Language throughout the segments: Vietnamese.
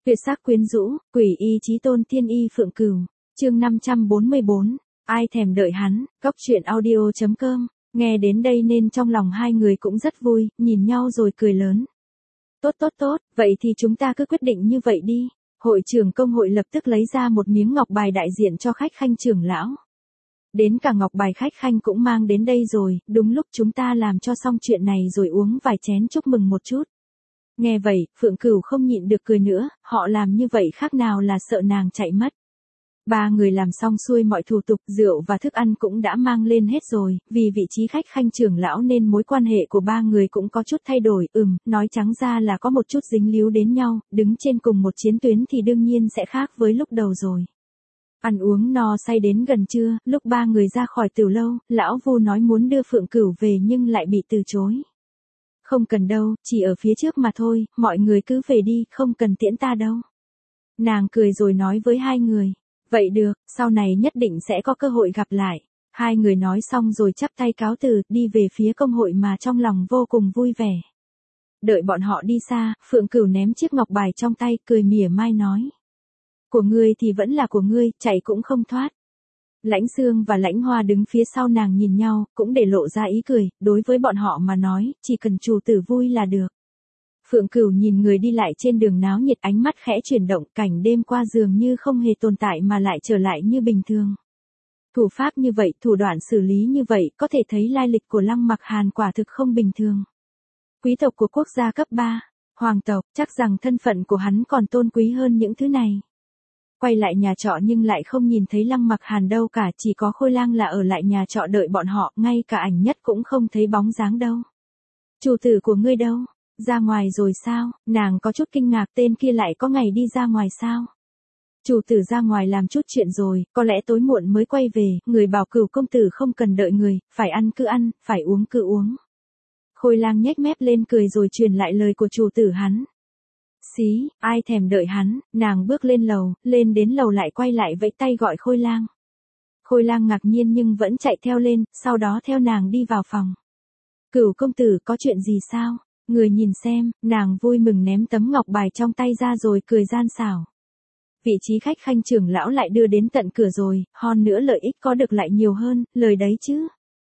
Tuyệt sắc quyến rũ, quỷ y chí tôn thiên y phượng cửu. Chương 544, ai thèm đợi hắn. Góc truyện audio.com. Nghe đến đây nên trong lòng hai người cũng rất vui, nhìn nhau rồi cười lớn. Tốt, vậy thì chúng ta cứ quyết định như vậy đi. Hội trưởng công hội lập tức lấy ra một miếng ngọc bài đại diện cho khách khanh trưởng lão. Đến cả ngọc bài khách khanh cũng mang đến đây rồi, đúng lúc chúng ta làm cho xong chuyện này rồi uống vài chén chúc mừng một chút. Nghe vậy, Phượng Cửu không nhịn được cười nữa, họ làm như vậy khác nào là sợ nàng chạy mất. Ba người làm xong xuôi mọi thủ tục, rượu và thức ăn cũng đã mang lên hết rồi, vì vị trí khách khanh trưởng lão nên mối quan hệ của ba người cũng có chút thay đổi, nói trắng ra là có một chút dính líu đến nhau, đứng trên cùng một chiến tuyến thì đương nhiên sẽ khác với lúc đầu rồi. Ăn uống no say đến gần trưa, lúc ba người ra khỏi tiểu lâu, lão Vu nói muốn đưa Phượng Cửu về nhưng lại bị từ chối. Không cần đâu, chỉ ở phía trước mà thôi, mọi người cứ về đi, không cần tiễn ta đâu. Nàng cười rồi nói với hai người. Vậy được, sau này nhất định sẽ có cơ hội gặp lại. Hai người nói xong rồi chắp tay cáo từ, đi về phía công hội mà trong lòng vô cùng vui vẻ. Đợi bọn họ đi xa, Phượng Cửu ném chiếc ngọc bài trong tay, cười mỉa mai nói. Của ngươi thì vẫn là của ngươi, chạy cũng không thoát. Lãnh Sương và Lãnh Hoa đứng phía sau nàng nhìn nhau, cũng để lộ ra ý cười, đối với bọn họ mà nói, chỉ cần chủ tử vui là được. Phượng Cửu nhìn người đi lại trên đường náo nhiệt, ánh mắt khẽ chuyển động, cảnh đêm qua dường như không hề tồn tại mà lại trở lại như bình thường. Thủ pháp như vậy, thủ đoạn xử lý như vậy, có thể thấy lai lịch của Lăng Mặc Hàn quả thực không bình thường. Quý tộc của quốc gia cấp 3, hoàng tộc, chắc rằng thân phận của hắn còn tôn quý hơn những thứ này. Quay lại nhà trọ nhưng lại không nhìn thấy Lăng Mặc Hàn đâu cả, chỉ có Khôi Lang là ở lại nhà trọ đợi bọn họ, ngay cả ảnh nhất cũng không thấy bóng dáng đâu. Chủ tử của ngươi đâu? Ra ngoài rồi sao? Nàng có chút kinh ngạc, tên kia lại có ngày đi ra ngoài sao? Chủ tử ra ngoài làm chút chuyện rồi, có lẽ tối muộn mới quay về, người bảo Cửu công tử không cần đợi người, phải ăn cứ ăn, phải uống cứ uống. Khôi Lang nhếch mép lên cười rồi truyền lại lời của chủ tử hắn. Xí, ai thèm đợi hắn, nàng bước lên lầu, lên đến lầu lại quay lại vẫy tay gọi Khôi Lang. Khôi Lang ngạc nhiên nhưng vẫn chạy theo lên, sau đó theo nàng đi vào phòng. Cửu công tử có chuyện gì sao? Người nhìn xem, nàng vui mừng ném tấm ngọc bài trong tay ra rồi cười gian xảo. Vị trí khách khanh trưởng lão lại đưa đến tận cửa rồi, hơn nữa lợi ích có được lại nhiều hơn, lời đấy chứ.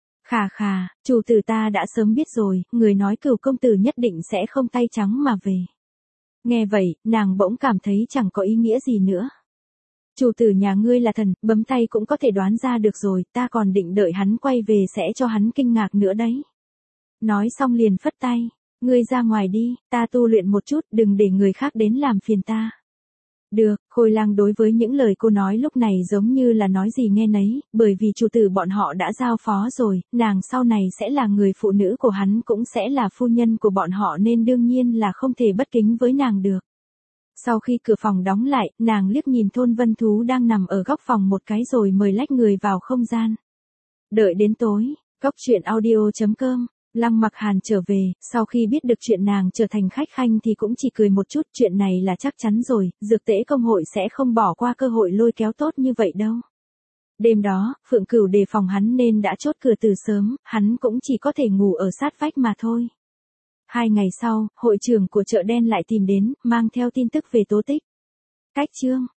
Khà, chủ tử ta đã sớm biết rồi, người nói Cửu công tử nhất định sẽ không tay trắng mà về. Nghe vậy, nàng bỗng cảm thấy chẳng có ý nghĩa gì nữa. Chủ tử nhà ngươi là thần, bấm tay cũng có thể đoán ra được rồi, ta còn định đợi hắn quay về sẽ cho hắn kinh ngạc nữa đấy. Nói xong liền phất tay. Ngươi ra ngoài đi, ta tu luyện một chút, đừng để người khác đến làm phiền ta. Được, Khôi Lang đối với những lời cô nói lúc này giống như là nói gì nghe nấy, bởi vì chủ tử bọn họ đã giao phó rồi, nàng sau này sẽ là người phụ nữ của hắn cũng sẽ là phu nhân của bọn họ nên đương nhiên là không thể bất kính với nàng được. Sau khi cửa phòng đóng lại, nàng liếc nhìn Thôn Vân Thú đang nằm ở góc phòng một cái rồi mời lách người vào không gian. Đợi đến tối, góc truyện audio.com. Lăng Mặc Hàn trở về, sau khi biết được chuyện nàng trở thành khách khanh thì cũng chỉ cười một chút, chuyện này là chắc chắn rồi, dược tễ công hội sẽ không bỏ qua cơ hội lôi kéo tốt như vậy đâu. Đêm đó, Phượng Cửu đề phòng hắn nên đã chốt cửa từ sớm, hắn cũng chỉ có thể ngủ ở sát vách mà thôi. 2 ngày sau, hội trưởng của chợ đen lại tìm đến, mang theo tin tức về Tố Tích. Cách chương